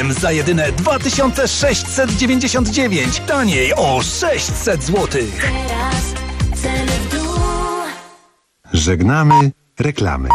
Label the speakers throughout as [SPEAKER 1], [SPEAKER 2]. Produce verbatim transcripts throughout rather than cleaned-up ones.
[SPEAKER 1] Premium za jedyne dwa tysiące sześćset dziewięćdziesiąt dziewięć. Taniej o sześćset złotych.
[SPEAKER 2] Teraz ceny w dół.
[SPEAKER 3] Żegnamy reklamy.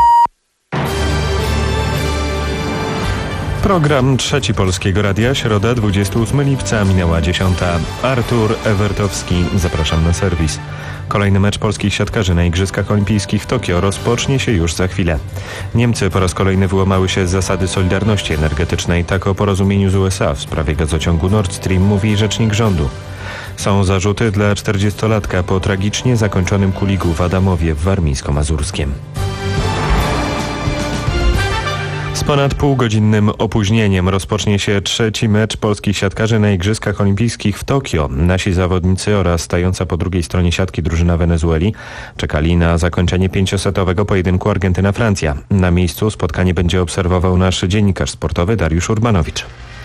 [SPEAKER 4] Program Trzeci Polskiego Radia, środa dwudziestego ósmego lipca, minęła dziesiąta. Artur Ewertowski, zapraszam na serwis. Kolejny mecz polskich siatkarzy na Igrzyskach Olimpijskich w Tokio rozpocznie się już za chwilę. Niemcy po raz kolejny wyłamały się z zasady solidarności energetycznej. Tak o porozumieniu z U S A w sprawie gazociągu Nord Stream mówi rzecznik rządu. Są zarzuty dla czterdziestolatka po tragicznie zakończonym kuligu w Adamowie w Warmińsko-Mazurskiem. Z ponad półgodzinnym opóźnieniem rozpocznie się trzeci mecz polskich siatkarzy na Igrzyskach Olimpijskich w Tokio. Nasi zawodnicy oraz stająca po drugiej stronie siatki drużyna Wenezueli czekali na zakończenie pięciosetowego pojedynku Argentyna-Francja. Na miejscu spotkanie będzie obserwował nasz dziennikarz sportowy Dariusz Urbanowicz.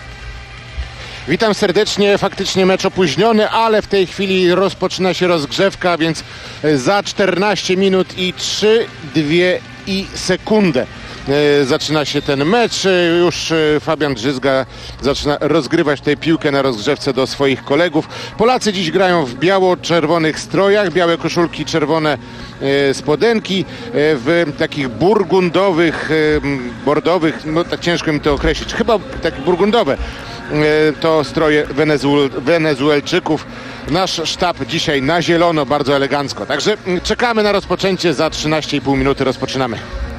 [SPEAKER 5] Witam serdecznie, faktycznie mecz opóźniony, ale w tej chwili rozpoczyna się rozgrzewka, więc za czternaście minut i trzy, dwie i sekundę zaczyna się ten mecz. Już Fabian Drzyzga zaczyna rozgrywać tę piłkę na rozgrzewce do swoich kolegów. Polacy dziś grają w biało-czerwonych strojach, białe koszulki, czerwone spodenki, w takich burgundowych, bordowych, no tak ciężko mi to określić, chyba tak burgundowe. To stroje Wenezuel, Wenezuelczyków. Nasz sztab dzisiaj na zielono, bardzo elegancko. Także czekamy na rozpoczęcie, za trzynaście i pół minuty rozpoczynamy.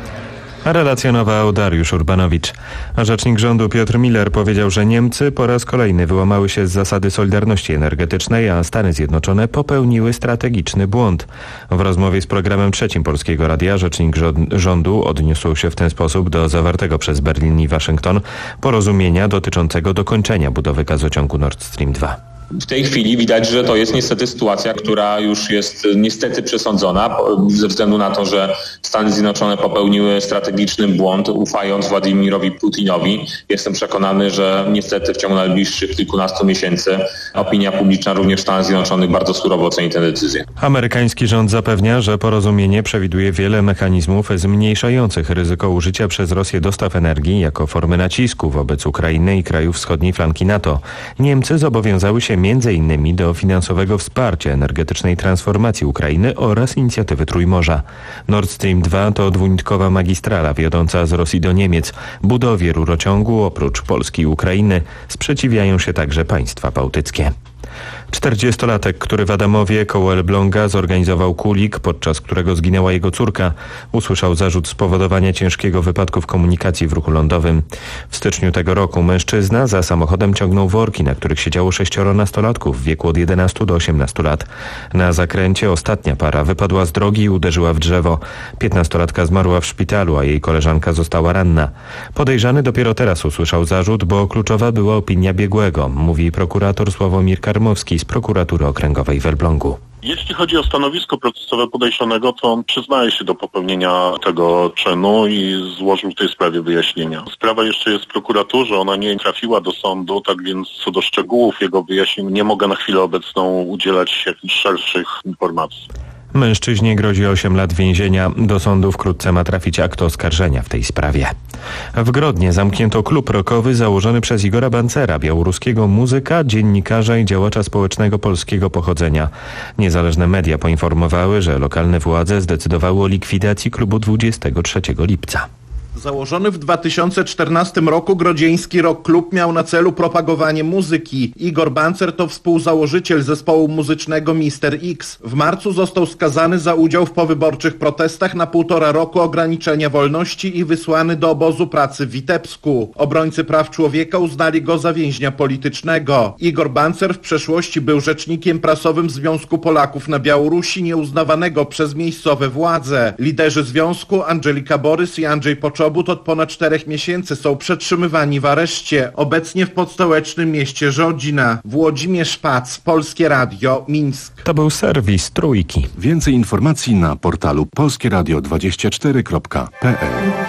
[SPEAKER 4] Relacjonował Dariusz Urbanowicz. A rzecznik rządu Piotr Miller powiedział, że Niemcy po raz kolejny wyłamały się z zasady solidarności energetycznej, a Stany Zjednoczone popełniły strategiczny błąd. W rozmowie z programem Trzecim Polskiego Radia rzecznik rządu odniósł się w ten sposób do zawartego przez Berlin i Waszyngton porozumienia dotyczącego dokończenia budowy gazociągu Nord Stream dwa.
[SPEAKER 6] W tej chwili widać, że to jest niestety sytuacja, która już jest niestety przesądzona ze względu na to, że Stany Zjednoczone popełniły strategiczny błąd, ufając Władimirowi Putinowi. Jestem przekonany, że niestety w ciągu najbliższych kilkunastu miesięcy opinia publiczna również w Stanach Zjednoczonych bardzo surowo oceni tę decyzję.
[SPEAKER 4] Amerykański rząd zapewnia, że porozumienie przewiduje wiele mechanizmów zmniejszających ryzyko użycia przez Rosję dostaw energii jako formy nacisku wobec Ukrainy i krajów wschodniej flanki NATO. Niemcy zobowiązały się między innymi do finansowego wsparcia energetycznej transformacji Ukrainy oraz inicjatywy Trójmorza. Nord Stream dwa to dwunitkowa magistrala wiodąca z Rosji do Niemiec. Budowie rurociągu oprócz Polski i Ukrainy sprzeciwiają się także państwa bałtyckie. czterdziestolatek, który w Adamowie koło Elbląga zorganizował kulik, podczas którego zginęła jego córka, usłyszał zarzut spowodowania ciężkiego wypadku w komunikacji w ruchu lądowym. W styczniu tego roku mężczyzna za samochodem ciągnął worki, na których siedziało sześcioro nastolatków w wieku od jedenastu do osiemnastu lat. Na zakręcie ostatnia para wypadła z drogi i uderzyła w drzewo. Piętnastolatka zmarła w szpitalu, a jej koleżanka została ranna. Podejrzany dopiero teraz usłyszał zarzut, bo kluczowa była opinia biegłego, mówi prokurator Sławomir Karmowski z prokuratury okręgowej w Elblągu.
[SPEAKER 7] Jeśli chodzi o stanowisko procesowe podejrzanego, to on przyznaje się do popełnienia tego czynu i złożył w tej sprawie wyjaśnienia. Sprawa jeszcze jest w prokuraturze, ona nie trafiła do sądu, tak więc co do szczegółów jego wyjaśnień nie mogę na chwilę obecną udzielać jakichś szerszych informacji.
[SPEAKER 4] Mężczyźnie grozi osiem lat więzienia. Do sądu wkrótce ma trafić akt oskarżenia w tej sprawie. W Grodnie zamknięto klub rockowy założony przez Igora Bancera, białoruskiego muzyka, dziennikarza i działacza społecznego polskiego pochodzenia. Niezależne media poinformowały, że lokalne władze zdecydowały o likwidacji klubu dwudziestego trzeciego lipca.
[SPEAKER 8] Założony w dwa tysiące czternastym roku grodzieński rock klub miał na celu propagowanie muzyki. Igor Bancer to współzałożyciel zespołu muzycznego mister X. W marcu został skazany za udział w powyborczych protestach na półtora roku ograniczenia wolności i wysłany do obozu pracy w Witebsku. Obrońcy praw człowieka uznali go za więźnia politycznego. Igor Bancer w przeszłości był rzecznikiem prasowym Związku Polaków na Białorusi, nieuznawanego przez miejscowe władze. Liderzy związku Angelika Borys i Andrzej Poczobut od ponad czterech miesięcy są przetrzymywani w areszcie. Obecnie w podstołecznym mieście Żodzina. Włodzimierz Pac, Polskie Radio, Mińsk.
[SPEAKER 4] To był serwis Trójki.
[SPEAKER 3] Więcej informacji na portalu polskie radio dwadzieścia cztery kropka p l.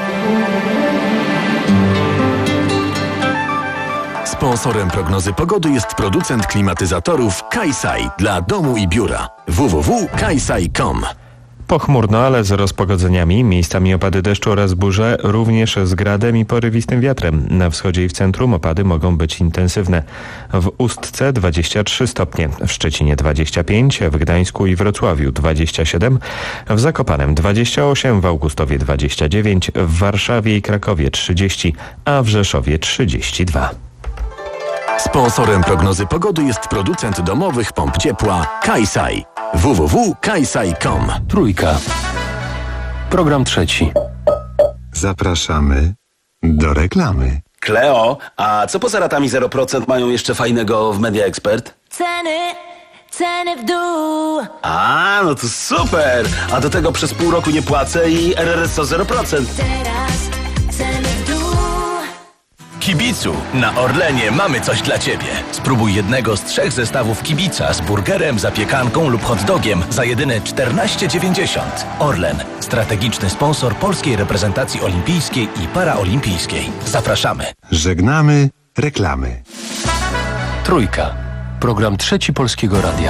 [SPEAKER 9] Sponsorem prognozy pogody jest producent klimatyzatorów Kaisai dla domu i biura. w w w kropka kaisai kropka com.
[SPEAKER 4] Pochmurno, ale z rozpogodzeniami, miejscami opady deszczu oraz burze, również z gradem i porywistym wiatrem. Na wschodzie i w centrum opady mogą być intensywne. W Ustce dwadzieścia trzy stopnie, w Szczecinie dwadzieścia pięć, w Gdańsku i Wrocławiu dwadzieścia siedem, w Zakopanem dwadzieścia osiem, w Augustowie dwadzieścia dziewięć, w Warszawie i Krakowie trzydzieści, a w Rzeszowie trzydzieści dwa.
[SPEAKER 9] Sponsorem prognozy pogody jest producent domowych pomp ciepła Kajsaj. w w w kropka kajsaj kropka com.
[SPEAKER 10] Trójka. Program trzeci.
[SPEAKER 3] Zapraszamy do reklamy.
[SPEAKER 10] Kleo, a co poza ratami zero procent mają jeszcze fajnego w Media Expert?
[SPEAKER 2] Ceny, ceny w dół.
[SPEAKER 10] A, no to super! A do tego przez pół roku nie płacę i R R S O zero procent.
[SPEAKER 2] Teraz ceny w dół.
[SPEAKER 9] Kibicu, na Orlenie mamy coś dla Ciebie. Spróbuj jednego z trzech zestawów kibica z burgerem, zapiekanką lub hot dogiem za jedyne czternaście dziewięćdziesiąt. Orlen, strategiczny sponsor polskiej reprezentacji olimpijskiej i paraolimpijskiej. Zapraszamy.
[SPEAKER 3] Żegnamy reklamy.
[SPEAKER 10] Trójka. Program trzeci Polskiego Radia.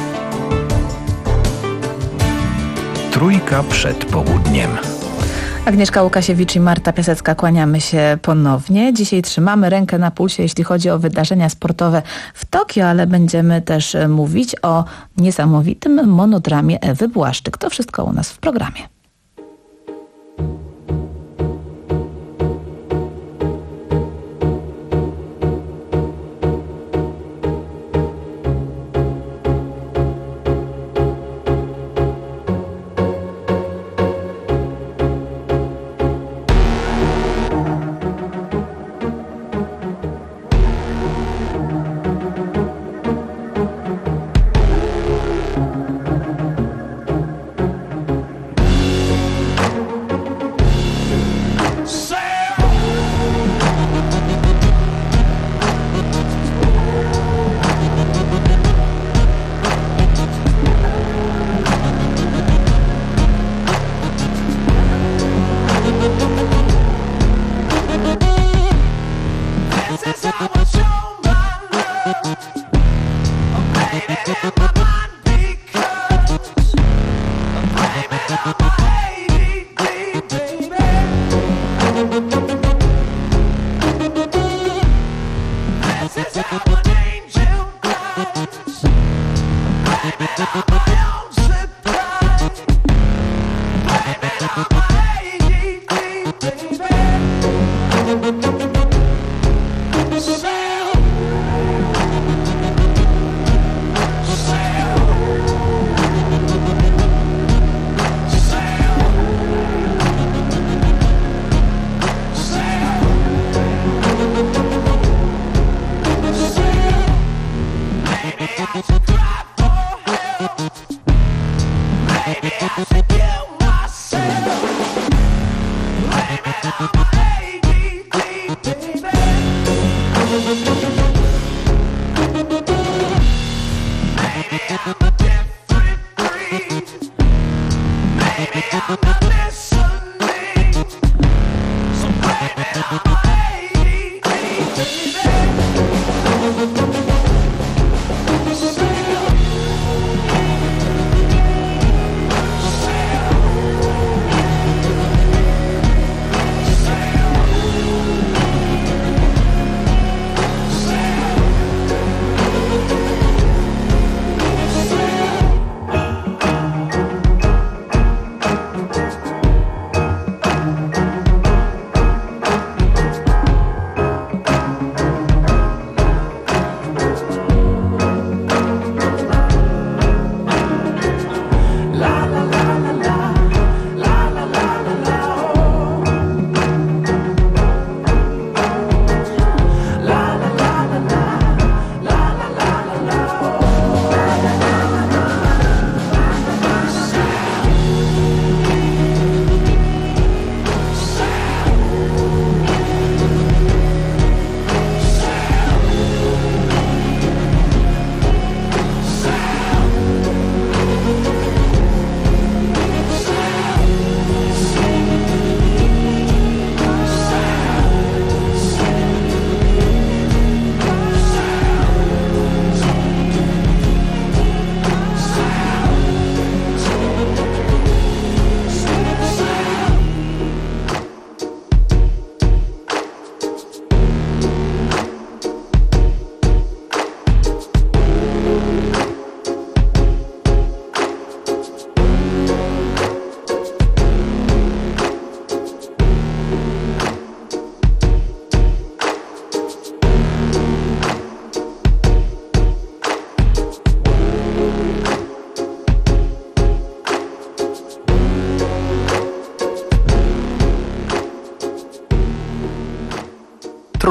[SPEAKER 9] Trójka przed południem.
[SPEAKER 11] Agnieszka Łukasiewicz i Marta Piasecka, kłaniamy się ponownie. Dzisiaj trzymamy rękę na pulsie, jeśli chodzi o wydarzenia sportowe w Tokio, ale będziemy też mówić o niesamowitym monodramie Ewy Błaszczyk. To wszystko u nas w programie.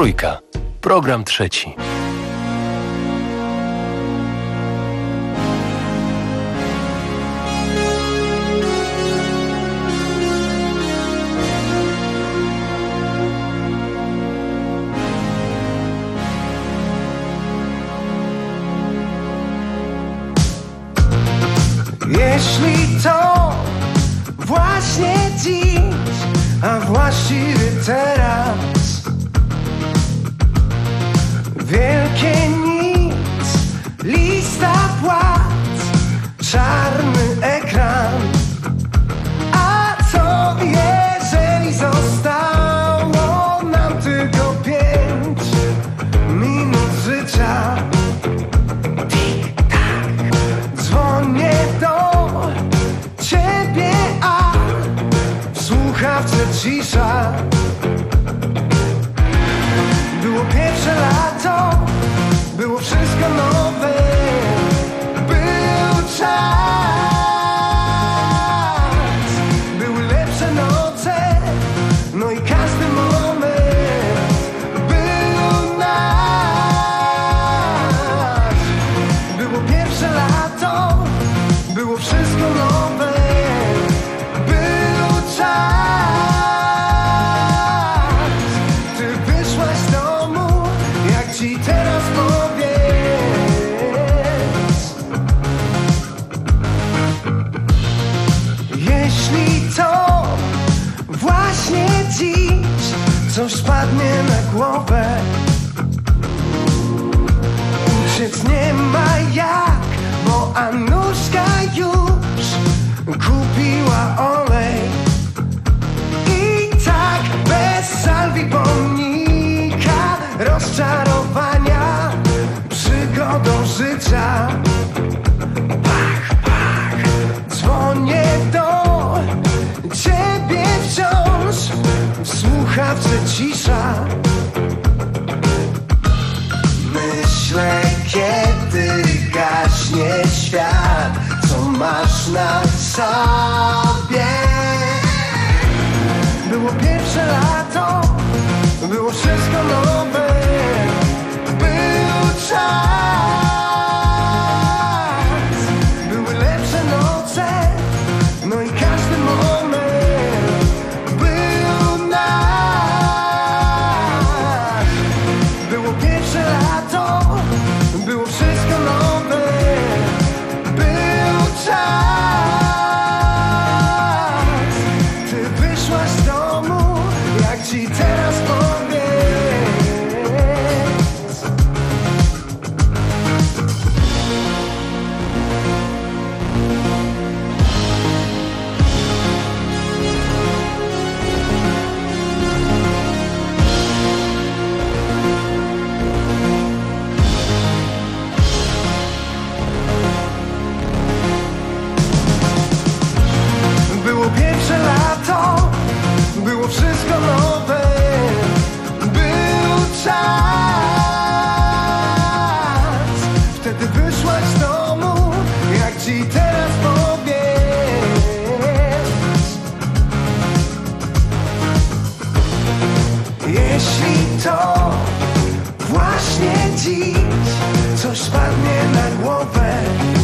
[SPEAKER 9] Trójka. Program trzeci.
[SPEAKER 12] Jeśli to właśnie dziś, a właściwie teraz, wielkie nic, lista płac, czarny ekran. A co jeżeli zostało nam tylko pięć minut życia? Tik-tak, dzwonię do ciebie, a w słuchawce cisza. Było pierwsze lato, było wszystko nowe, był czas, były lepsze noce, no i każdy moment był nasz. Było pierwsze lato, było wszystko nowe, był czas. Ty wyszłaś z domu, jak ci teraz powiedz. Jeśli to właśnie dziś coś spadnie na głowę, uciec nie ma jak, bo Anuszka już kupiła olej. I tak bez salwi pomnika, rozczarowania, przygodą życia. Pach, pach, dzwonię do ciebie wciąż, w słuchawce cisza. Myślę, kiedy gaśnie świat, co masz na sobie. Było pierwsze lato, było wszystko nowe, był czas, były lepsze noce, no i każdy moment był nasz. Było pierwsze lato, było wszystko nowe, był czas. Ty wyszłaś z domu, jak ci teraz powiedz. Było pierwsze lato, było wszystko nowe, był czas. Wtedy wyszłaś z domu, jak ci teraz powiedz. Jeśli to właśnie dziś coś spadnie na głowę,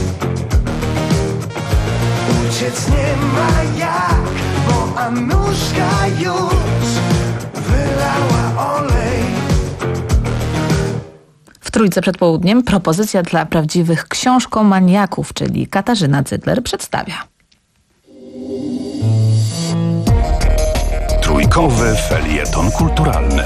[SPEAKER 12] uciec nie ma jak, bo Anuszka już wylała olej.
[SPEAKER 11] W Trójce przed południem propozycja dla prawdziwych książkomaniaków, czyli Katarzyna Cydler przedstawia.
[SPEAKER 13] Trójkowy felieton kulturalny.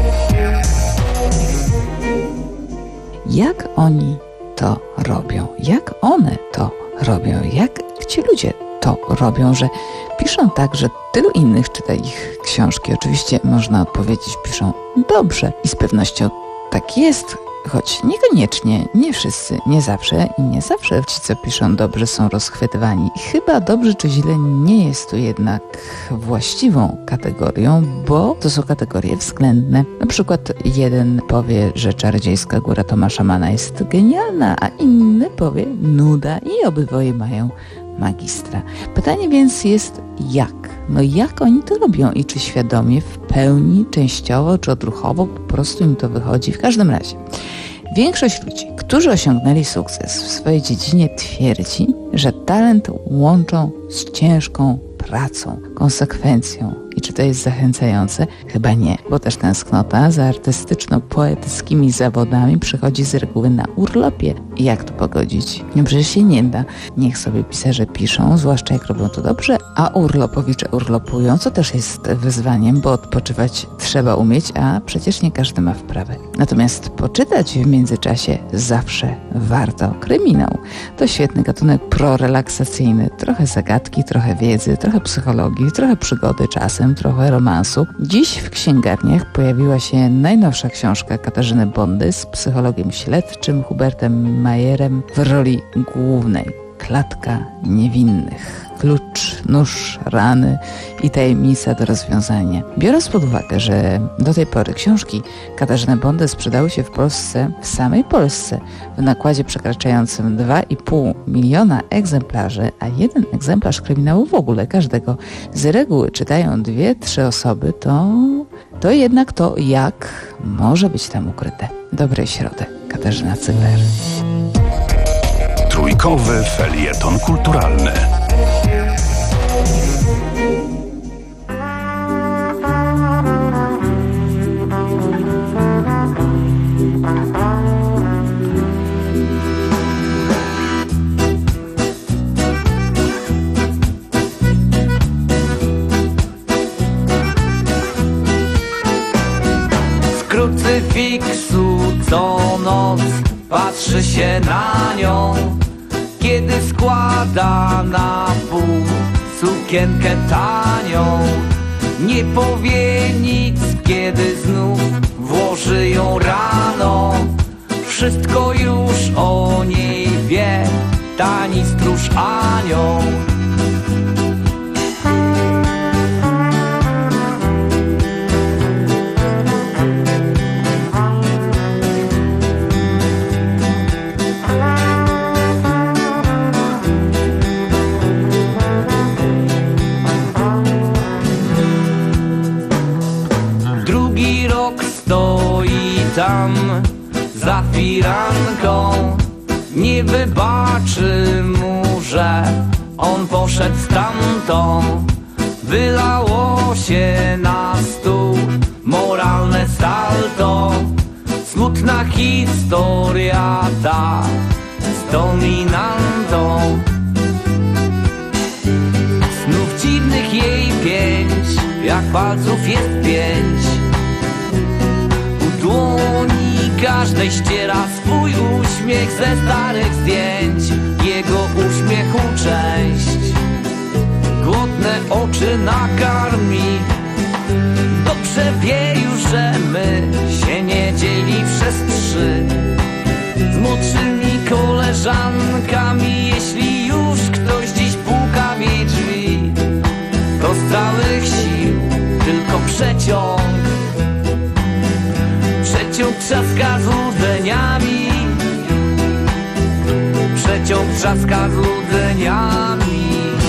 [SPEAKER 14] Jak oni to robią? Jak one to robią? Jak ci ludzie to robią, że piszą tak, że tylu innych czyta ich książki? Oczywiście można odpowiedzieć, piszą dobrze i z pewnością tak jest, choć niekoniecznie, nie wszyscy, nie zawsze i nie zawsze ci, co piszą dobrze, są rozchwytywani. I chyba dobrze czy źle nie jest tu jednak właściwą kategorią, bo to są kategorie względne. Na przykład jeden powie, że Czarodziejska Góra Tomasza Manna jest genialna, a inny powie nuda i obydwoje mają magistra. Pytanie więc jest jak? No jak oni to robią i czy świadomie, w pełni, częściowo, czy odruchowo po prostu im to wychodzi? W każdym razie większość ludzi, którzy osiągnęli sukces w swojej dziedzinie, twierdzi, że talent łączą z ciężką pracą, konsekwencją. I czy to jest zachęcające? Chyba nie, bo też tęsknota za artystyczno-poetyckimi zawodami przychodzi z reguły na urlopie. I jak to pogodzić? No przecież się nie da. Niech sobie pisarze piszą, zwłaszcza jak robią to dobrze, a urlopowicze urlopują, co też jest wyzwaniem, bo odpoczywać trzeba umieć, a przecież nie każdy ma wprawę. Natomiast poczytać w międzyczasie zawsze warto. Kryminał to świetny gatunek prorelaksacyjny. Trochę zagadki, trochę wiedzy, trochę psychologii, trochę przygody czasem, trochę romansu. Dziś w księgarniach pojawiła się najnowsza książka Katarzyny Bondy z psychologiem śledczym Hubertem Majerem w roli głównej. Klatka niewinnych. Klucz, nóż, rany i tajemnica do rozwiązania. Biorąc pod uwagę, że do tej pory książki Katarzyny Bondy sprzedały się w Polsce, w samej Polsce, w nakładzie przekraczającym dwa i pół miliona egzemplarzy, a jeden egzemplarz kryminału w ogóle każdego z reguły czytają dwie, trzy osoby, to, to jednak to jak może być tam ukryte. Dobrej środy. Katarzyna Cygler.
[SPEAKER 13] Trójkowy felieton kulturalny.
[SPEAKER 15] Z krucyfiksu co noc patrzy się na nią, kiedy składa na pół sukienkę tanią. Nie powie nic, kiedy znów włoży ją rano. Wszystko już o niej wie, tani stróż anioł. Tam za firanką, nie wybaczy mu, że on poszedł stamtąd. Wylało się na stół moralne salto, smutna historia ta z dominantą. Snów dziwnych jej pięć, jak palców jest pięć. Dłoni każdej ściera swój uśmiech ze starych zdjęć. Jego uśmiechu część głodne oczy nakarmi. Dobrze wie już, że my się nie dzieli przez trzy z młodszymi koleżankami. Jeśli już ktoś dziś puka w jej drzwi, to z całych sił tylko przeciąg. Przeciąg trzaska złudzeniami. Przeciąg trzaska złudzeniami.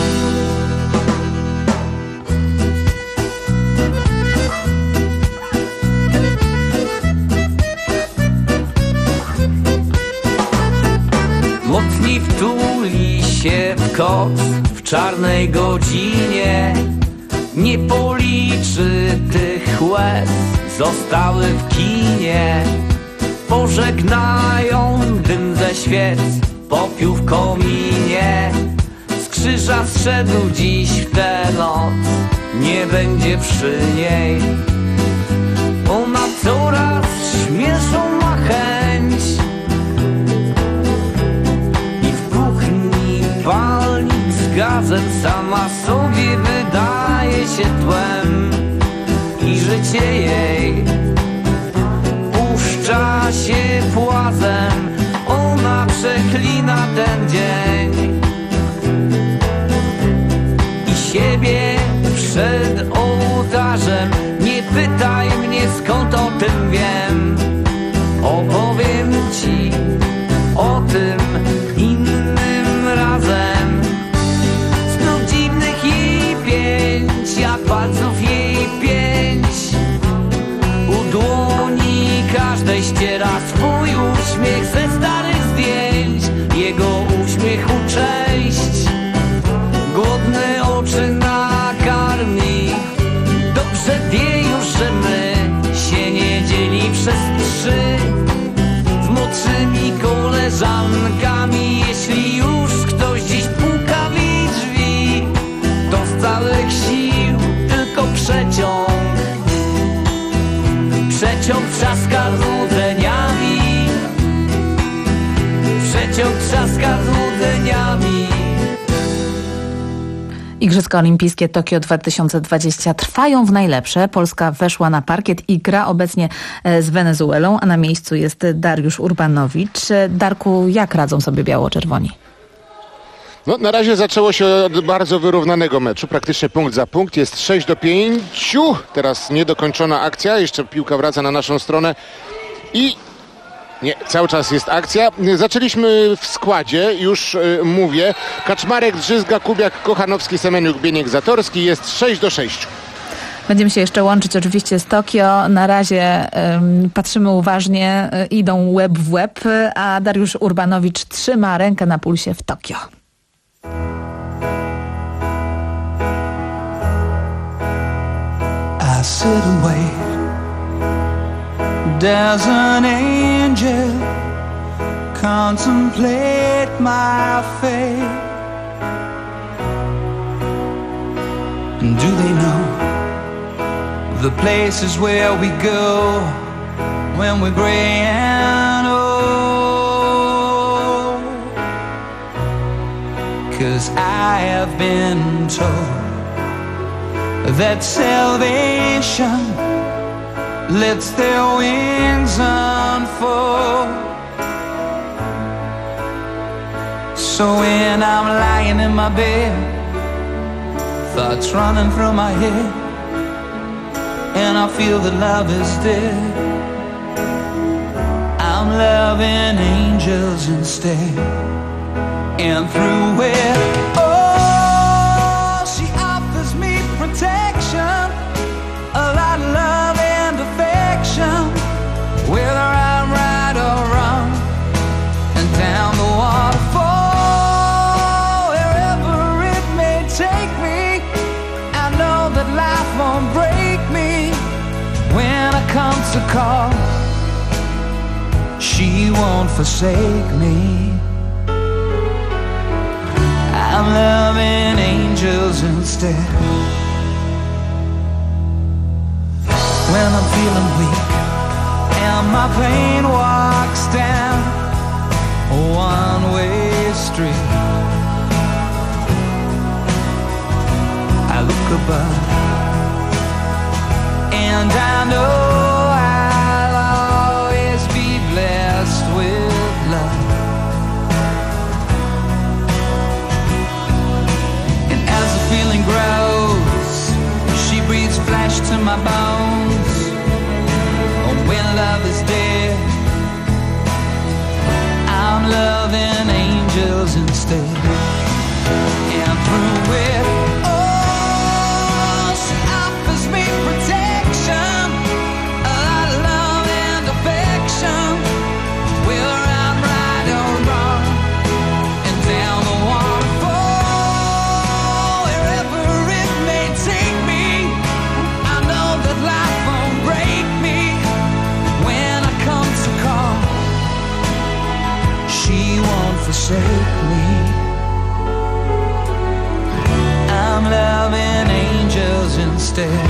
[SPEAKER 15] Mocniej wtuli się w koc w czarnej godzinie. Nie policzy tych łez, zostały w kinie. Pożegnają dym ze świec, popiół w kominie. Z krzyża zszedł dziś w tę noc, nie będzie przy niej. Ona coraz śmielszą ma chęć i w kuchni palnik z gazet sama sobie wydaje się tłem. I życie jej puszcza się płazem, ona przeklina ten dzień i siebie przed ołtarzem. Nie pytaj mnie, skąd o tym wiem, opowiem ci o tym innym razem. Znów dziwnych jej pięć, na swój uśmiech ze starych zdjęć, jego uśmiechu cześć. Głodne oczy nakarmi, dobrze wie już, że my się nie dzieli przez trzy. Z młodszymi koleżankami, jeśli już ktoś dziś puka w jej drzwi, to z całych sił tylko przeciąg. Przeciąg trzaska złudzeniami, przeciąg trzaska złudzeniami.
[SPEAKER 11] Igrzyska Olimpijskie Tokio dwa tysiące dwadzieścia trwają w najlepsze. Polska weszła na parkiet i gra obecnie z Wenezuelą, a na miejscu jest Dariusz Urbanowicz. Darku, jak radzą sobie biało-czerwoni?
[SPEAKER 5] No, na razie zaczęło się od bardzo wyrównanego meczu, praktycznie punkt za punkt, jest sześć do pięciu, teraz niedokończona akcja, jeszcze piłka wraca na naszą stronę i nie, cały czas jest akcja. Zaczęliśmy w składzie, już y, mówię, Kaczmarek, Drzyzga, Kubiak, Kochanowski, Semeniuk, Bieniek, Zatorski, jest sześć do sześciu.
[SPEAKER 11] Będziemy się jeszcze łączyć oczywiście z Tokio. Na razie um, patrzymy uważnie, y, idą łeb w łeb, a Dariusz Urbanowicz trzyma rękę na pulsie w Tokio.
[SPEAKER 12] I sit and wait. There's an angel contemplate my fate. And do they know the places where we go when we're gray and old? 'Cause I have been told that salvation lets their wings unfold. So when I'm lying in my bed, thoughts running through my head, and I feel that love is dead, I'm loving angels instead. And through it, oh, she offers me protection, a lot of love and affection, whether I'm right or wrong, and down the waterfall, wherever it may take me, I know that life won't break me. When I come to call, she won't forsake me. I'm loving angels instead. When I'm feeling weak and my pain walks down a one-way street, I look above and I know I'll always be blessed with love. Feeling grows, she breathes flesh to my bones. Oh, when love is dead, I'm loving angels instead. And through it, oh, she offers me protection, a lot of love and affection, whether I'm right or wrong, and down the waterfall. Forsake me. I'm loving angels instead.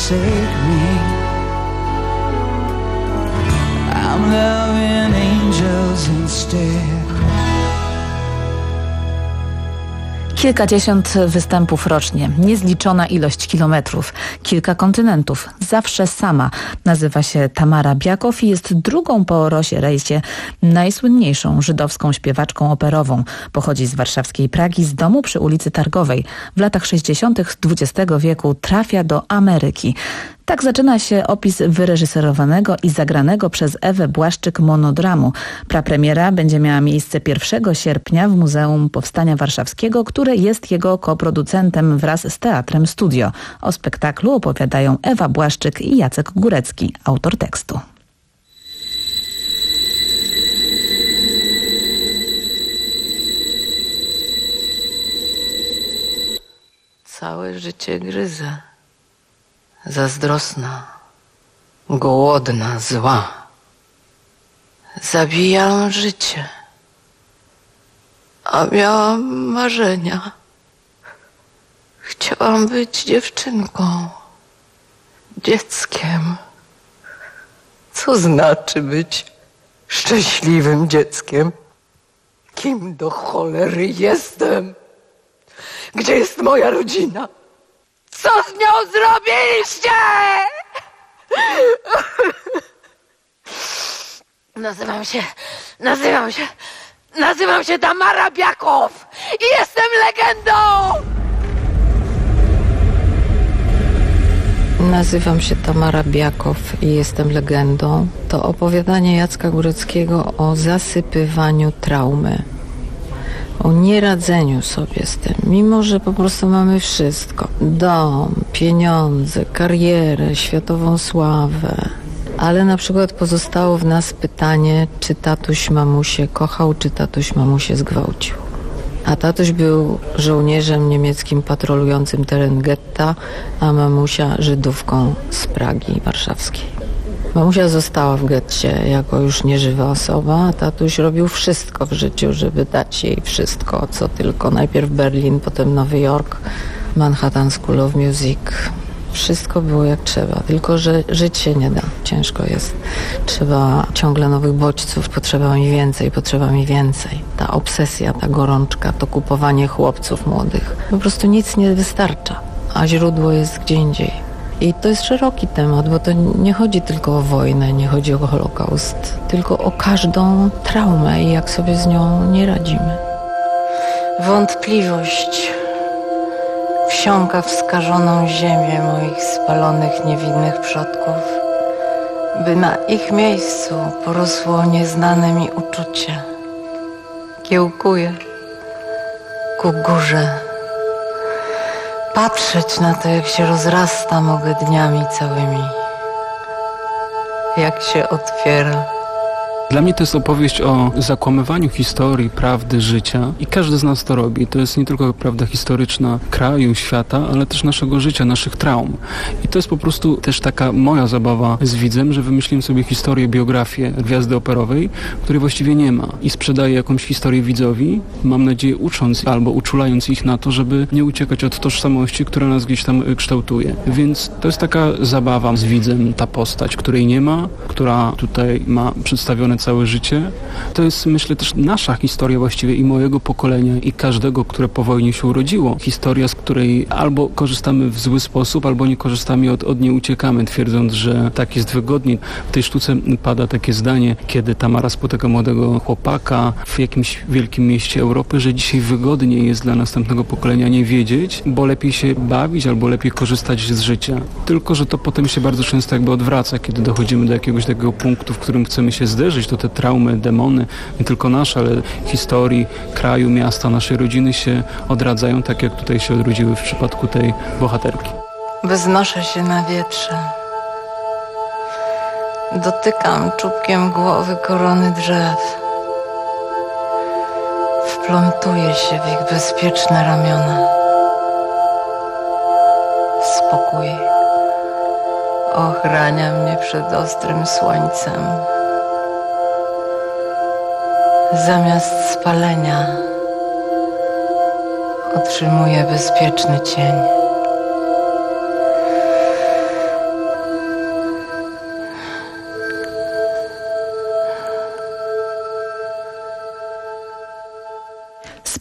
[SPEAKER 12] forsake me. I'm loving angels instead.
[SPEAKER 11] Kilkadziesiąt występów rocznie, niezliczona ilość kilometrów, kilka kontynentów, zawsze sama. Nazywa się Tamara Biakow i jest drugą po Rosie Rejsie najsłynniejszą żydowską śpiewaczką operową. Pochodzi z warszawskiej Pragi, z domu przy ulicy Targowej. W latach sześćdziesiątych dwudziestego wieku trafia do Ameryki. Tak zaczyna się opis wyreżyserowanego i zagranego przez Ewę Błaszczyk monodramu. Prapremiera będzie miała miejsce pierwszego sierpnia w Muzeum Powstania Warszawskiego, które jest jego koproducentem wraz z Teatrem Studio. O spektaklu opowiadają Ewa Błaszczyk i Jacek Górecki, autor tekstu.
[SPEAKER 16] Całe życie gryzę. Zazdrosna, głodna, zła. Zabijałam życie, a miałam marzenia. Chciałam być dziewczynką, dzieckiem. Co znaczy być szczęśliwym dzieckiem? Kim do cholery jestem? Gdzie jest moja rodzina? Co z nią zrobiliście? Nazywam się, nazywam się, nazywam się Tamara Biakow i jestem legendą! Nazywam się Tamara Biakow i jestem legendą. To opowiadanie Jacka Góreckiego o zasypywaniu traumy. O nieradzeniu sobie z tym, mimo że po prostu mamy wszystko. Dom, pieniądze, karierę, światową sławę. Ale na przykład pozostało w nas pytanie, czy tatuś mamusię kochał, czy tatuś mamusię zgwałcił. A tatuś był żołnierzem niemieckim patrolującym teren getta, a mamusia Żydówką z Pragi warszawskiej. Mamusia została w getcie jako już nieżywa osoba, a tatuś robił wszystko w życiu, żeby dać jej wszystko, co tylko. Najpierw Berlin, potem Nowy Jork, Manhattan School of Music. Wszystko było jak trzeba, tylko że żyć się nie da. Ciężko jest. Trzeba ciągle nowych bodźców, potrzeba mi więcej, potrzeba mi więcej. Ta obsesja, ta gorączka, to kupowanie chłopców młodych. Po prostu nic nie wystarcza, a źródło jest gdzie indziej. I to jest szeroki temat, bo to nie chodzi tylko o wojnę, nie chodzi o Holokaust, tylko o każdą traumę i jak sobie z nią nie radzimy. Wątpliwość wsiąka w skażoną ziemię moich spalonych, niewinnych przodków, by na ich miejscu porosło nieznane mi uczucie. Kiełkuję ku górze. Patrzeć na to, jak się rozrasta, mogę dniami całymi. Jak się otwiera.
[SPEAKER 17] Dla mnie to jest opowieść o zakłamywaniu historii, prawdy, życia i każdy z nas to robi. To jest nie tylko prawda historyczna kraju, świata, ale też naszego życia, naszych traum. I to jest po prostu też taka moja zabawa z widzem, że wymyśliłem sobie historię, biografię gwiazdy operowej, której właściwie nie ma i sprzedaję jakąś historię widzowi, mam nadzieję ucząc albo uczulając ich na to, żeby nie uciekać od tożsamości, która nas gdzieś tam kształtuje. Więc to jest taka zabawa z widzem, ta postać, której nie ma, która tutaj ma przedstawione całe życie. To jest, myślę, też nasza historia właściwie i mojego pokolenia i każdego, które po wojnie się urodziło. Historia, z której albo korzystamy w zły sposób, albo nie korzystamy, od, od niej uciekamy, twierdząc, że tak jest wygodniej. W tej sztuce pada takie zdanie, kiedy Tamara spotyka młodego chłopaka w jakimś wielkim mieście Europy, że dzisiaj wygodniej jest dla następnego pokolenia nie wiedzieć, bo lepiej się bawić albo lepiej korzystać z życia. Tylko że to potem się bardzo często jakby odwraca, kiedy dochodzimy do jakiegoś takiego punktu, w którym chcemy się zderzyć, to te traumy, demony, nie tylko nasze, ale historii, kraju, miasta, naszej rodziny się odradzają, tak jak tutaj się odrodziły w przypadku tej bohaterki.
[SPEAKER 16] Wznoszę się na wietrze. Dotykam czubkiem głowy korony drzew. Wplątuję się w ich bezpieczne ramiona. Spokój ochrania mnie przed ostrym słońcem. Zamiast spalenia otrzymuję bezpieczny cień.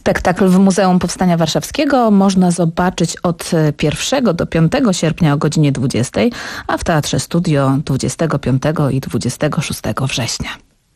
[SPEAKER 11] Spektakl w Muzeum Powstania Warszawskiego można zobaczyć od pierwszego do piątego sierpnia o godzinie dwudziestej, a w Teatrze Studio dwudziestego piątego i dwudziestego szóstego września.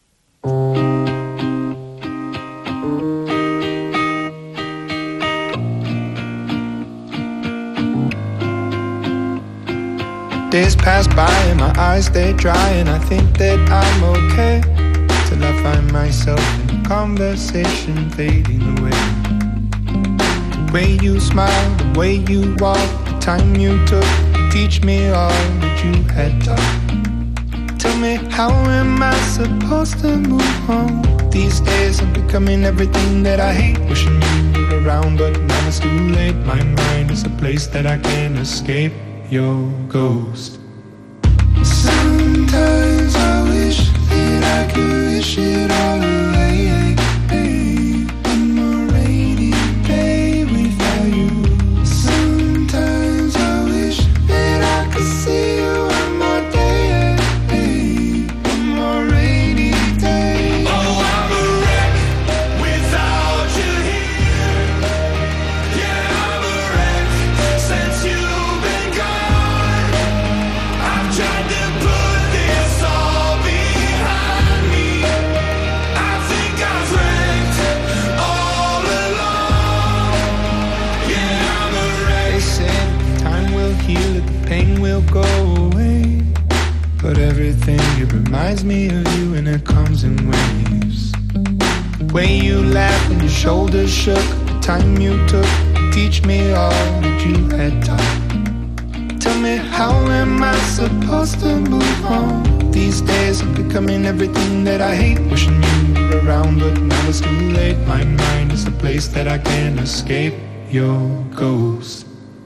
[SPEAKER 18] Days pass by and my eyes stay dry and I think that I'm okay till I find myself in conversation fading away. The way you smile, the way you walk, the time you took to teach me all that you had taught. Tell me, how am I supposed to move on? These days I'm becoming everything that I hate. Wishing you were around, but now it's too late. My mind is a place that I can't escape your ghost. Sometimes I wish that I could wish it all away. One more rainy day without you. Sometimes I wish that I could see you one more day. One more rainy day. Oh, I'm a wreck without you here. Yeah, I'm a wreck since you've been gone. I've tried to put this all behind me. I think I've wrecked all along. Yeah, I'm a wreck. They said time will heal it, the pain will go away. But everything, it reminds me of you and it comes in waves. The way you laughed and your shoulders shook, the time you took to teach me all that you had taught. Tell me, how am I supposed to move on? These days I'm becoming everything that I hate. Wishing you were around, but now it's too late. My mind is a place that I can't escape your ghost.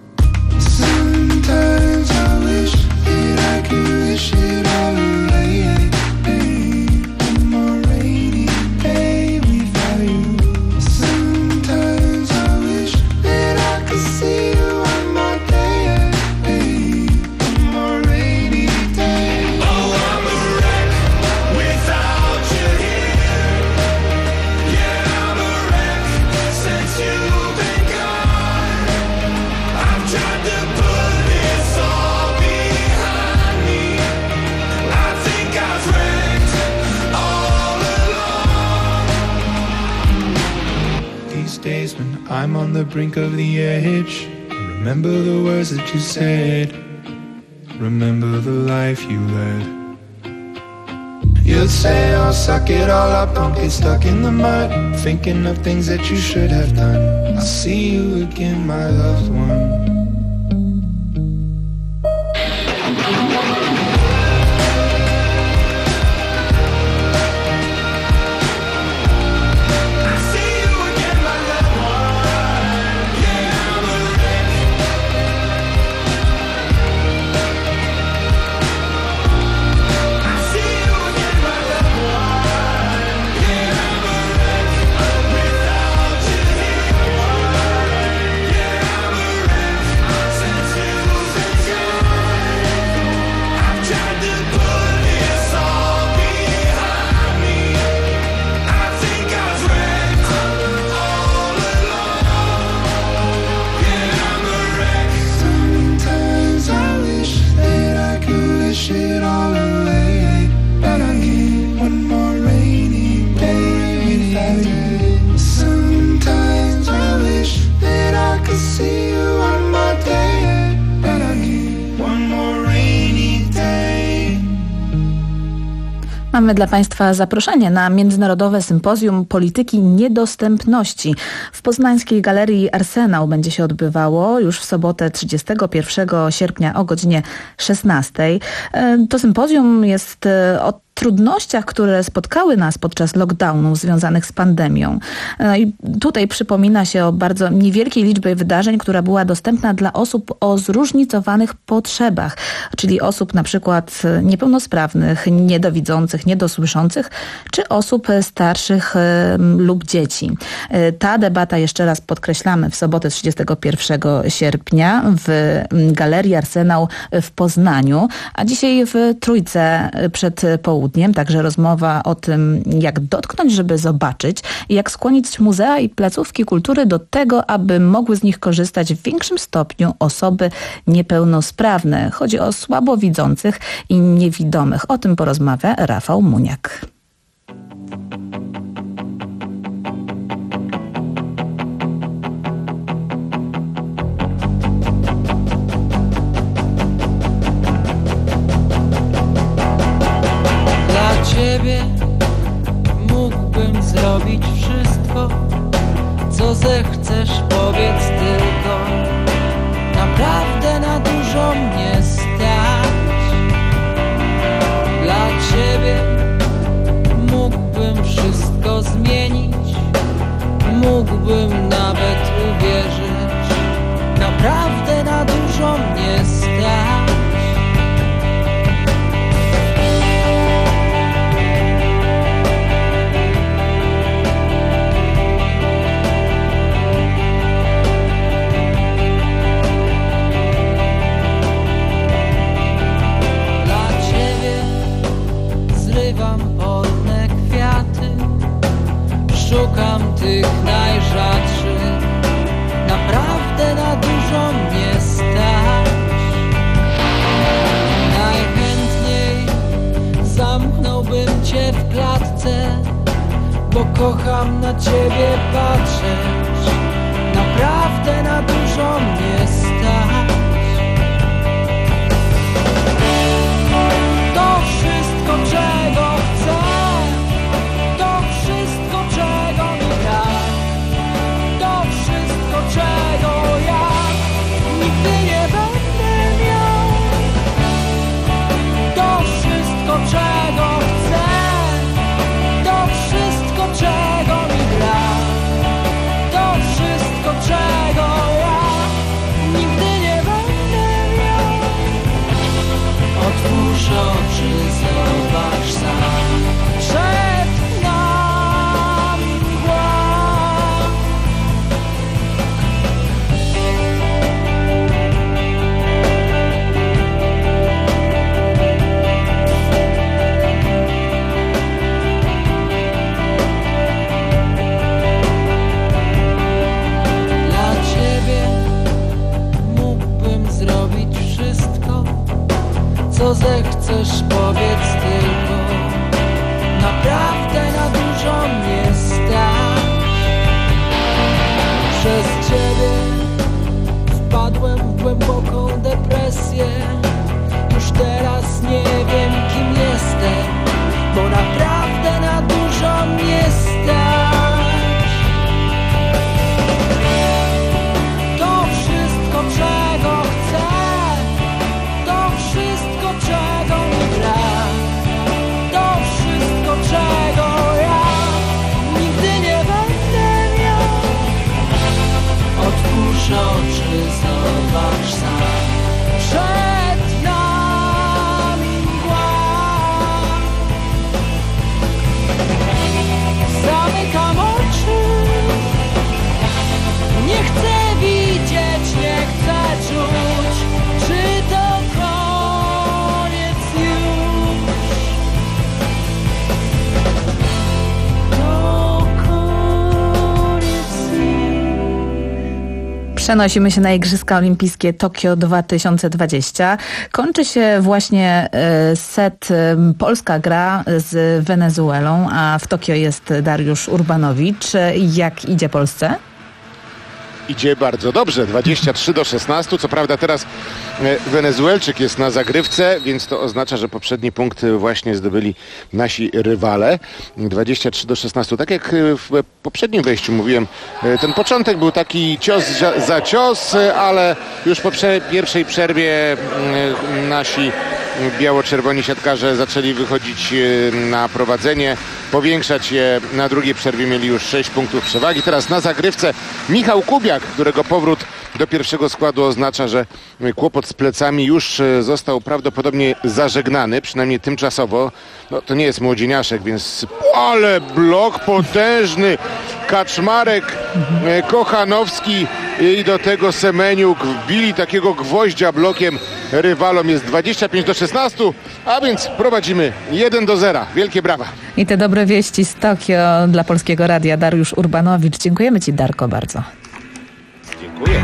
[SPEAKER 18] Sometimes I wish that I could wish it all away. One more rainy day without you. Sometimes I wish that I could see you one more day. One more rainy day. Oh, I'm a wreck without you here. Yeah, I'm a wreck since you've been gone. I've tried to put this all behind me. I think I've wrecked all along. These days when I'm on the brink of the edge, I remember the words that you said. Remember the life you led. You'd say, oh, suck it all up, don't get stuck in the mud, thinking of things that you should have done. I'll see you again, my loved one.
[SPEAKER 11] Mamy dla Państwa zaproszenie na Międzynarodowe Sympozjum Polityki Niedostępności. W poznańskiej Galerii Arsenał będzie się odbywało już w sobotę trzydziestego pierwszego sierpnia o godzinie szesnastej. To sympozjum jest od trudnościach, które spotkały nas podczas lockdownu związanych z pandemią. I tutaj przypomina się o bardzo niewielkiej liczbie wydarzeń, która była dostępna dla osób o zróżnicowanych potrzebach, czyli osób na przykład niepełnosprawnych, niedowidzących, niedosłyszących, czy osób starszych lub dzieci. Ta debata, jeszcze raz podkreślamy, w sobotę trzydziestego pierwszego sierpnia w Galerii Arsenał w Poznaniu, a dzisiaj w Trójce przed południem południem. Także rozmowa o tym, jak dotknąć, żeby zobaczyć i jak skłonić muzea i placówki kultury do tego, aby mogły z nich korzystać w większym stopniu osoby niepełnosprawne. Chodzi o słabowidzących i niewidomych. O tym porozmawia Rafał Muniak.
[SPEAKER 12] Dla ciebie mógłbym zrobić wszystko, co zechcesz, powiedz tylko. Naprawdę na dużo mnie stać. Dla ciebie mógłbym wszystko zmienić, mógłbym nawet uwierzyć. Naprawdę na dużo mnie stać. Polne kwiaty, szukam tych najrzadszych. Naprawdę na dużo mnie stać. Najchętniej zamknąłbym cię w klatce, bo kocham na ciebie patrzeć. Naprawdę na dużo mnie stać. To wszystko, czego chcę, to wszystko, czego mi brak, to wszystko, czego ja nigdy nie będę miał. To wszystko, czego chcę, to wszystko, czego mi brak, to wszystko, czego ja nigdy nie będę miał. Otwórz oczy, zobacz sam, przed nami mgła. Dla ciebie mógłbym zrobić wszystko, co zechcesz, powiedz tylko. Naprawdę na dużo mnie stać. Przez ciebie wpadłem w głęboką depresję. Już teraz nie wiem, kim jestem, bo naprawdę na dużo mnie stać. To wszystko, czego chcę, to wszystko, czego mi brak, to wszystko, czego ja nigdy nie będę miał. Otwórz oczy, zobacz sam, przed nami mgła. Zamykam oczy, nie chcę widzieć, nie chcę czuć, czy to koniec już. To koniec już.
[SPEAKER 11] Przenosimy się na Igrzyska Olimpijskie Tokio dwa tysiące dwadzieścia. Kończy się właśnie e, set e, Polska gra z Wenezuelą, a w Tokio jest Dariusz Urbanowicz. E, Jak idzie Polsce?
[SPEAKER 5] Idzie bardzo dobrze, dwadzieścia trzy do szesnastu. Co prawda teraz e, Wenezuelczyk jest na zagrywce, więc to oznacza, że poprzedni punkt właśnie zdobyli nasi rywale. dwadzieścia trzy do szesnastu. Tak jak w poprzednim wejściu mówiłem, e, ten początek był taki cios za, za cios, e, ale już po prze, pierwszej przerwie e, nasi biało-czerwoni siatkarze zaczęli wychodzić e, na prowadzenie, powiększać je. Na drugiej przerwie mieli już sześć punktów przewagi. Teraz na zagrywce Michał Kubiak, którego powrót do pierwszego składu oznacza, że kłopot z plecami już został prawdopodobnie zażegnany, przynajmniej tymczasowo. No, to nie jest młodzieniaszek, więc ale blok potężny. Kaczmarek, Kochanowski i do tego Semeniuk wbili takiego gwoździa blokiem rywalom jest dwadzieścia pięć do szesnastu, a więc prowadzimy jeden do zera. Wielkie brawa.
[SPEAKER 11] I te dobre wieści z Tokio dla Polskiego Radia. Dariusz Urbanowicz. Dziękujemy Ci, Darko, bardzo.
[SPEAKER 5] Dziękuję.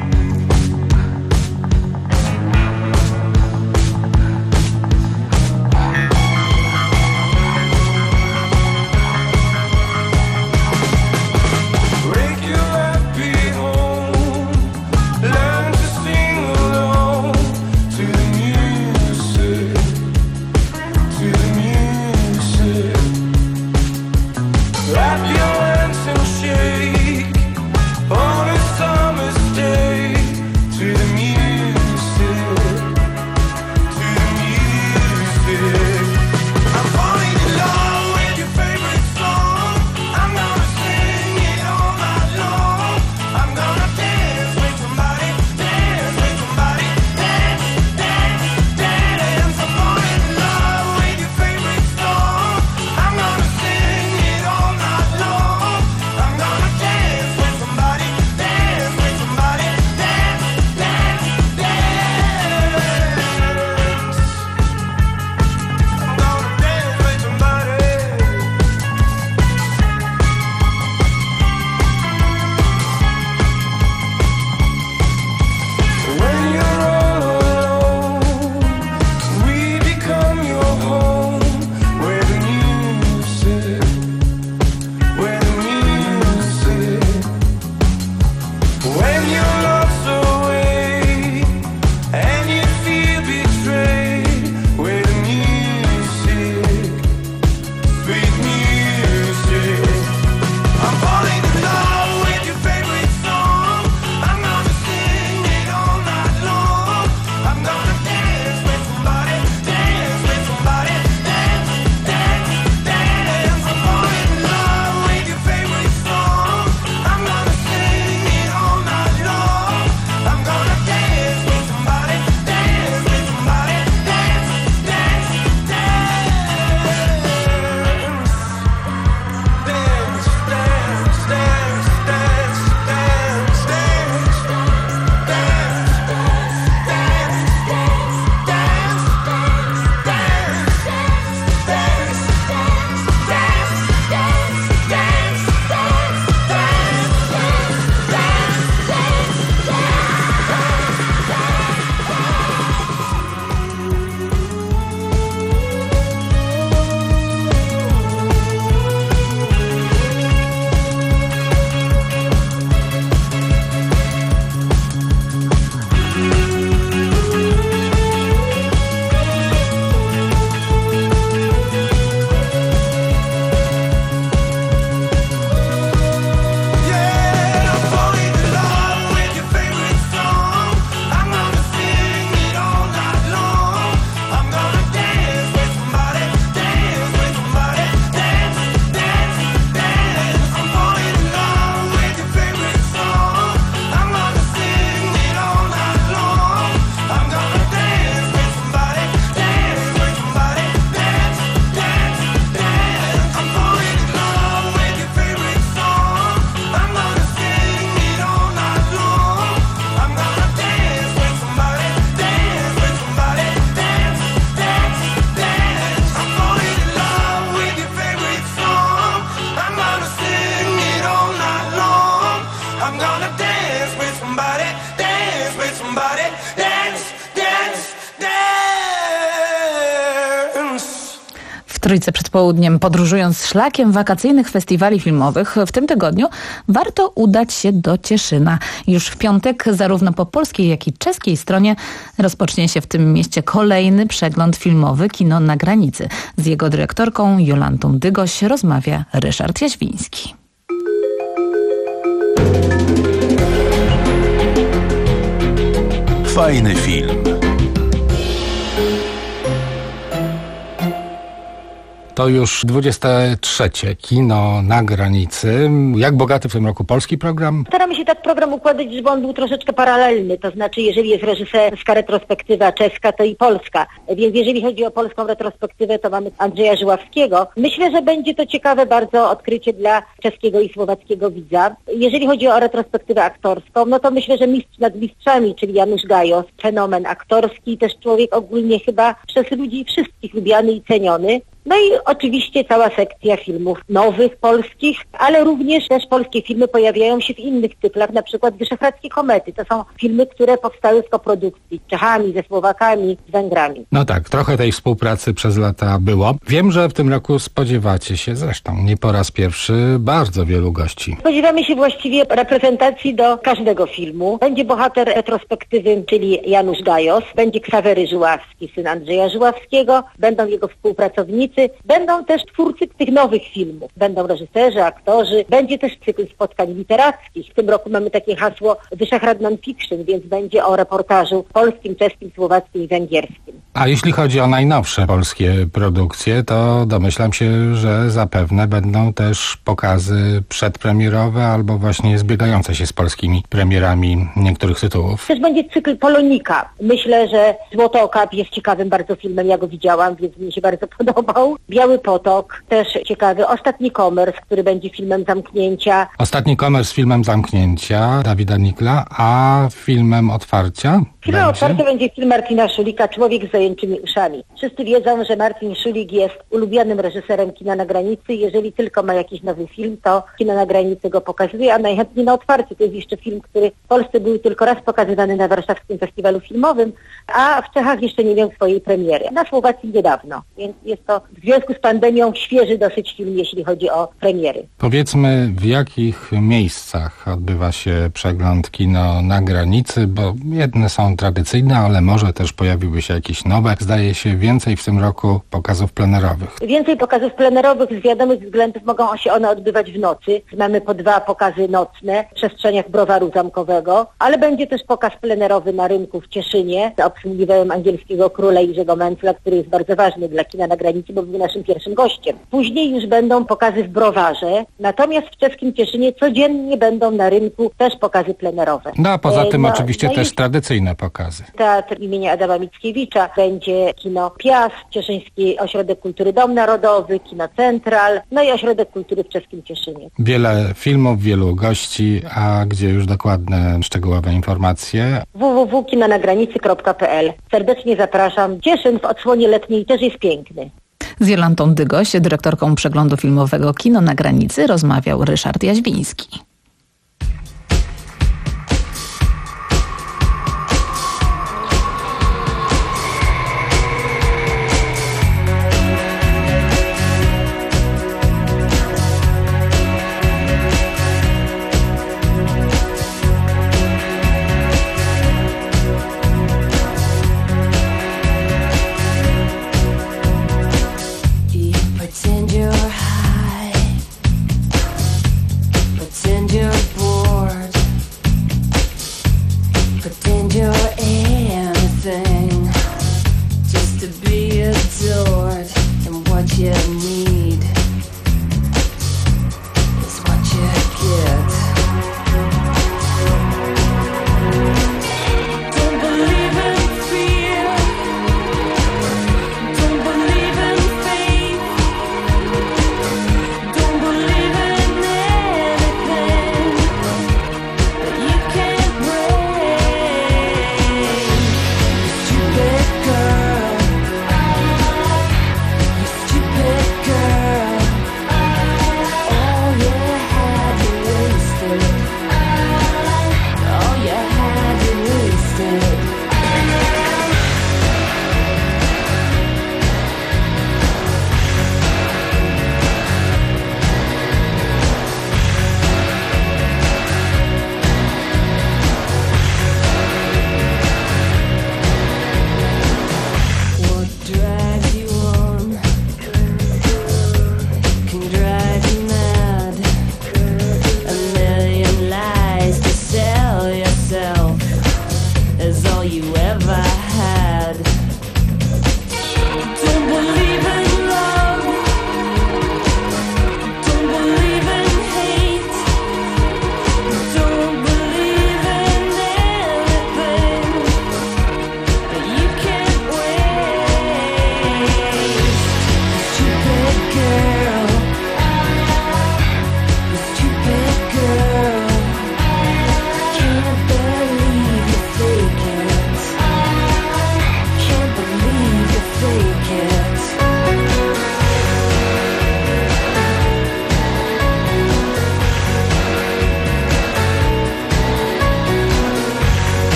[SPEAKER 11] Trójce przed południem, podróżując szlakiem wakacyjnych festiwali filmowych, w tym tygodniu warto udać się do Cieszyna. Już w piątek zarówno po polskiej, jak i czeskiej stronie rozpocznie się w tym mieście kolejny przegląd filmowy Kino na granicy. Z jego dyrektorką Jolantą Dygoś rozmawia Ryszard Jaźwiński.
[SPEAKER 13] Fajny film.
[SPEAKER 19] To już dwudzieste trzecie Kino na granicy. Jak bogaty w tym roku polski program?
[SPEAKER 20] Staramy się tak program układać, żeby on był troszeczkę paralelny, to znaczy jeżeli jest reżyserska retrospektywa czeska, to i polska. Więc jeżeli chodzi o polską retrospektywę, to mamy Andrzeja Żyławskiego. Myślę, że będzie to ciekawe bardzo odkrycie dla czeskiego i słowackiego widza. Jeżeli chodzi o retrospektywę aktorską, no to myślę, że mistrz nad mistrzami, czyli Janusz Gajos, fenomen aktorski, też człowiek ogólnie chyba przez ludzi wszystkich lubiany i ceniony. No i oczywiście cała sekcja filmów nowych, polskich, ale również też polskie filmy pojawiają się w innych cyklach, na przykład Wyszehradzkie Komety. To są filmy, które powstały w koprodukcji z Czechami, ze Słowakami, z Węgrami.
[SPEAKER 19] No tak, trochę tej współpracy przez lata było. Wiem, że w tym roku spodziewacie się, zresztą nie po raz pierwszy, bardzo wielu gości.
[SPEAKER 20] Spodziewamy się właściwie reprezentacji do każdego filmu. Będzie bohater retrospektywy, czyli Janusz Gajos, będzie Ksawery Żyławski, syn Andrzeja Żyławskiego, będą jego współpracownicy, będą też twórcy tych nowych filmów. Będą reżyserzy, aktorzy, będzie też cykl spotkań literackich. W tym roku mamy takie hasło Wyszehrad Non-Fiction, więc będzie o reportażu polskim, czeskim, słowackim i węgierskim.
[SPEAKER 19] A jeśli chodzi o najnowsze polskie produkcje, to domyślam się, że zapewne będą też pokazy przedpremierowe albo właśnie zbiegające się z polskimi premierami niektórych tytułów.
[SPEAKER 20] Też będzie cykl Polonika. Myślę, że Złoto Okap jest ciekawym bardzo filmem, ja go widziałam, więc mi się bardzo podobał. Biały Potok, też ciekawy. Ostatni Komers, który będzie filmem zamknięcia.
[SPEAKER 19] Ostatni Komers filmem zamknięcia Dawida Nikla, a filmem otwarcia?
[SPEAKER 20] Filmem otwarcia będzie film Martina Szulika, Człowiek z zajęczymi uszami. Wszyscy wiedzą, że Martin Szulik jest ulubionym reżyserem kina na granicy. Jeżeli tylko ma jakiś nowy film, to kino na granicy go pokazuje, a najchętniej na otwarcie. To jest jeszcze film, który w Polsce był tylko raz pokazywany na Warszawskim Festiwalu Filmowym, a w Czechach jeszcze nie miał swojej premiery. Na Słowacji niedawno, więc jest to w związku z pandemią świeży dosyć film, jeśli chodzi o premiery.
[SPEAKER 19] Powiedzmy, w jakich miejscach odbywa się przegląd kino na granicy, bo jedne są tradycyjne, ale może też pojawiły się jakieś nowe. Zdaje się więcej w tym roku pokazów plenerowych.
[SPEAKER 20] Więcej pokazów plenerowych z wiadomych względów mogą się one odbywać w nocy. Mamy po dwa pokazy nocne w przestrzeniach Browaru Zamkowego, ale będzie też pokaz plenerowy na rynku w Cieszynie z obsługiwałem angielskiego króla Jerzego Mencla, który jest bardzo ważny dla kina na granicy, bo był naszym pierwszym gościem. Później już będą pokazy w Browarze, natomiast w czeskim Cieszynie codziennie będą na rynku też pokazy plenerowe.
[SPEAKER 19] No a poza tym
[SPEAKER 20] no,
[SPEAKER 19] oczywiście
[SPEAKER 20] no
[SPEAKER 19] też
[SPEAKER 20] i
[SPEAKER 19] tradycyjne pokazy.
[SPEAKER 20] Teatr imienia Adama Mickiewicza, będzie kino Piast, Cieszyński Ośrodek Kultury Dom Narodowy, kino Central, no i Ośrodek Kultury w czeskim Cieszynie.
[SPEAKER 19] Wiele filmów, wielu gości, a gdzie już dokładne, szczegółowe informacje?
[SPEAKER 20] w w w kropka kino na granicy kropka p l. Serdecznie zapraszam. Cieszyn w odsłonie letniej też jest piękny.
[SPEAKER 11] Z Jolantą Dygoś, dyrektorką przeglądu filmowego Kino na granicy, rozmawiał Ryszard Jaźwiński.
[SPEAKER 2] Pretend you're high. Pretend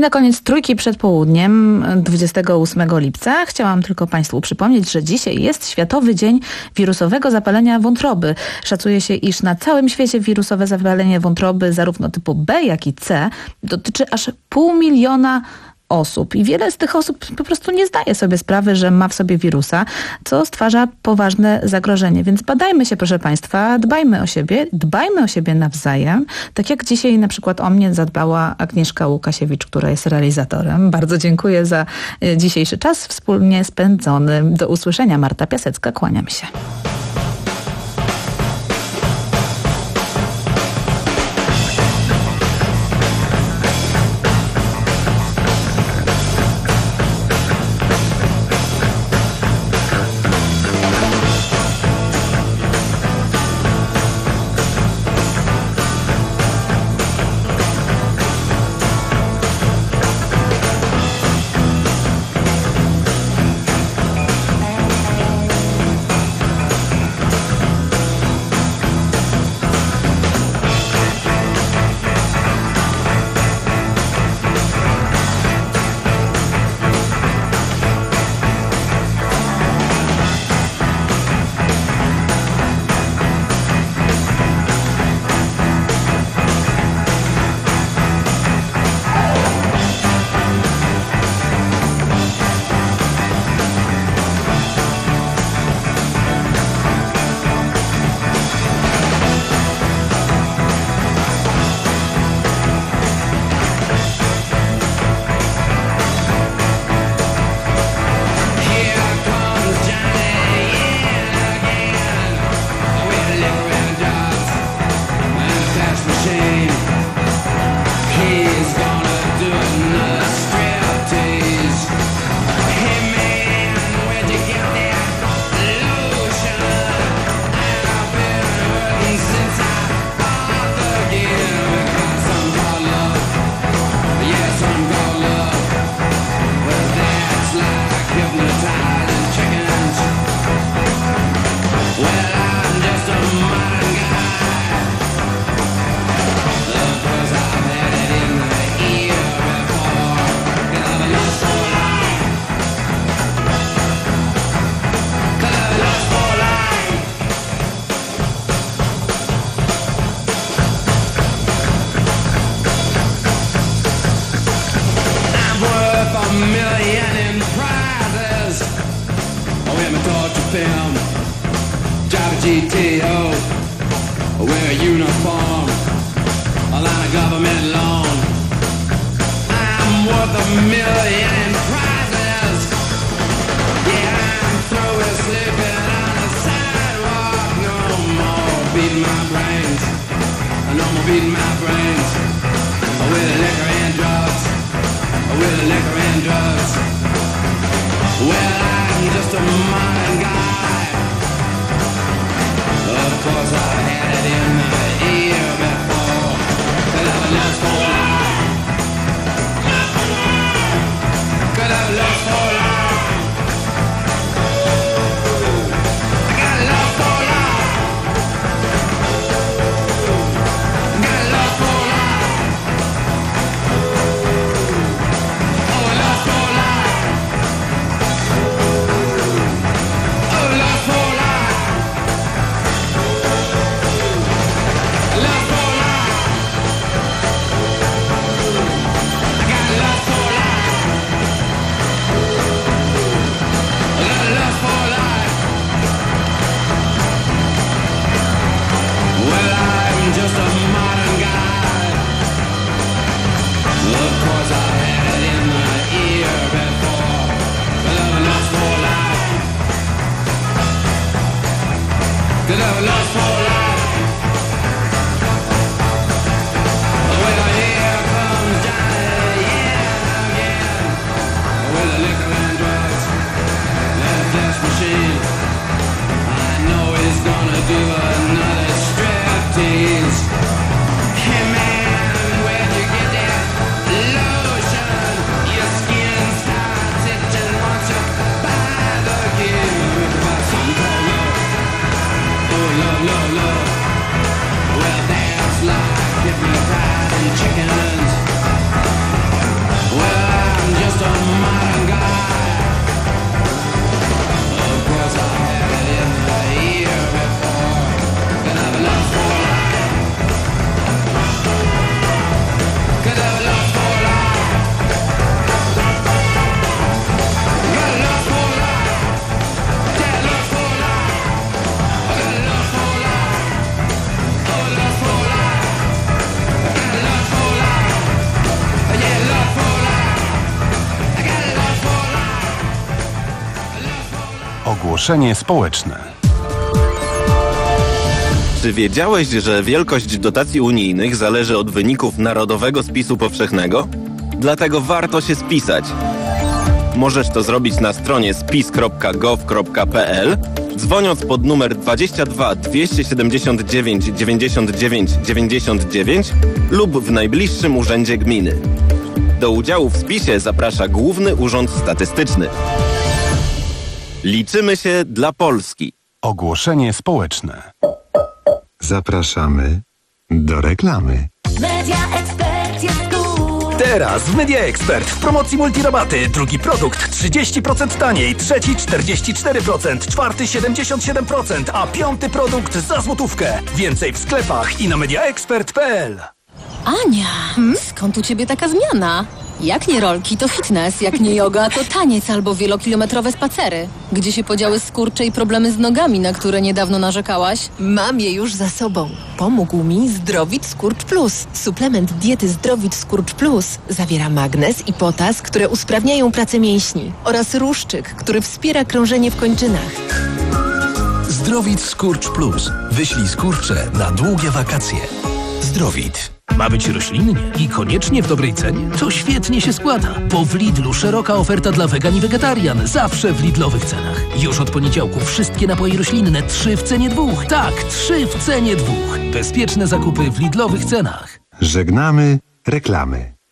[SPEAKER 11] na koniec trójki przed południem dwudziestego ósmego lipca chciałam tylko Państwu przypomnieć, że dzisiaj jest Światowy Dzień Wirusowego Zapalenia Wątroby. Szacuje się, iż na całym świecie wirusowe zapalenie wątroby zarówno typu B, jak i C dotyczy aż pół miliona osób. I wiele z tych osób po prostu nie zdaje sobie sprawy, że ma w sobie wirusa, co stwarza poważne zagrożenie. Więc badajmy się, proszę Państwa, dbajmy o siebie, dbajmy o siebie nawzajem. Tak jak dzisiaj na przykład o mnie zadbała Agnieszka Łukasiewicz, która jest realizatorem. Bardzo dziękuję za dzisiejszy czas wspólnie spędzony. Do usłyszenia. Marta Piasecka, kłaniam się.
[SPEAKER 12] G T O, wear a uniform, a line of government loan. I'm worth a million in prizes. Yeah, I'm through with sleeping on the sidewalk. No more beating my brains. No more beating my brains. With liquor and drugs. With liquor and drugs. Well, I'm just a modern guy. Of course I've had it in my ear before, but I've lost for life. Could I've lost for life. I got lost for life. Got lost for life. Oh, I lost for life. Oh, lost for life. Just a modern guy. Of course I had it in my ear before, but I've lost for life. Cause I've lost for life. Well, here comes Johnny, yeah, again. With the liquor and drugs, that death machine. I know he's gonna do another striptease. Hey man, where'd you get that lotion? Your skin starts itching once you buy the gear. Buy something called love. Oh, love, love, love.
[SPEAKER 13] Ogłoszenie społeczne.
[SPEAKER 21] Czy wiedziałeś, że wielkość dotacji unijnych zależy od wyników Narodowego Spisu Powszechnego? Dlatego warto się spisać. Możesz to zrobić na stronie spis kropka gov kropka pl, dzwoniąc pod numer dwadzieścia dwa dwieście siedemdziesiąt dziewięć dziewięćdziesiąt dziewięć dziewięćdziesiąt dziewięć lub w najbliższym urzędzie gminy. Do udziału w spisie zaprasza Główny Urząd Statystyczny. Liczymy się dla Polski.
[SPEAKER 13] Ogłoszenie społeczne.
[SPEAKER 3] Zapraszamy do reklamy.
[SPEAKER 2] Media Expert jest tu.
[SPEAKER 1] Teraz w Media Expert w promocji multirabaty. Drugi produkt trzydzieści procent taniej, trzeci czterdzieści cztery procent, czwarty siedemdziesiąt siedem procent, a piąty produkt za złotówkę. Więcej w sklepach i na mediaexpert kropka pl.
[SPEAKER 22] Ania, skąd u ciebie taka zmiana? Jak nie rolki, to fitness, jak nie yoga, to taniec albo wielokilometrowe spacery. Gdzie się podziały skurcze i problemy z nogami, na które niedawno narzekałaś?
[SPEAKER 23] Mam je już za sobą. Pomógł mi Zdrowit Skurcz Plus. Suplement diety Zdrowit Skurcz Plus zawiera magnez i potas, które usprawniają pracę mięśni oraz ruszczyk, który wspiera krążenie w kończynach.
[SPEAKER 9] Zdrowit Skurcz Plus. Wyślij skurcze na długie wakacje. Zdrowit.
[SPEAKER 1] Ma być roślinnie i koniecznie w dobrej cenie? To świetnie się składa, bo w Lidlu szeroka oferta dla wegan i wegetarian. Zawsze w Lidlowych cenach. Już od poniedziałku wszystkie napoje roślinne trzy w cenie dwóch. Tak, trzy w cenie dwóch. Bezpieczne zakupy w Lidlowych cenach.
[SPEAKER 3] Żegnamy reklamy.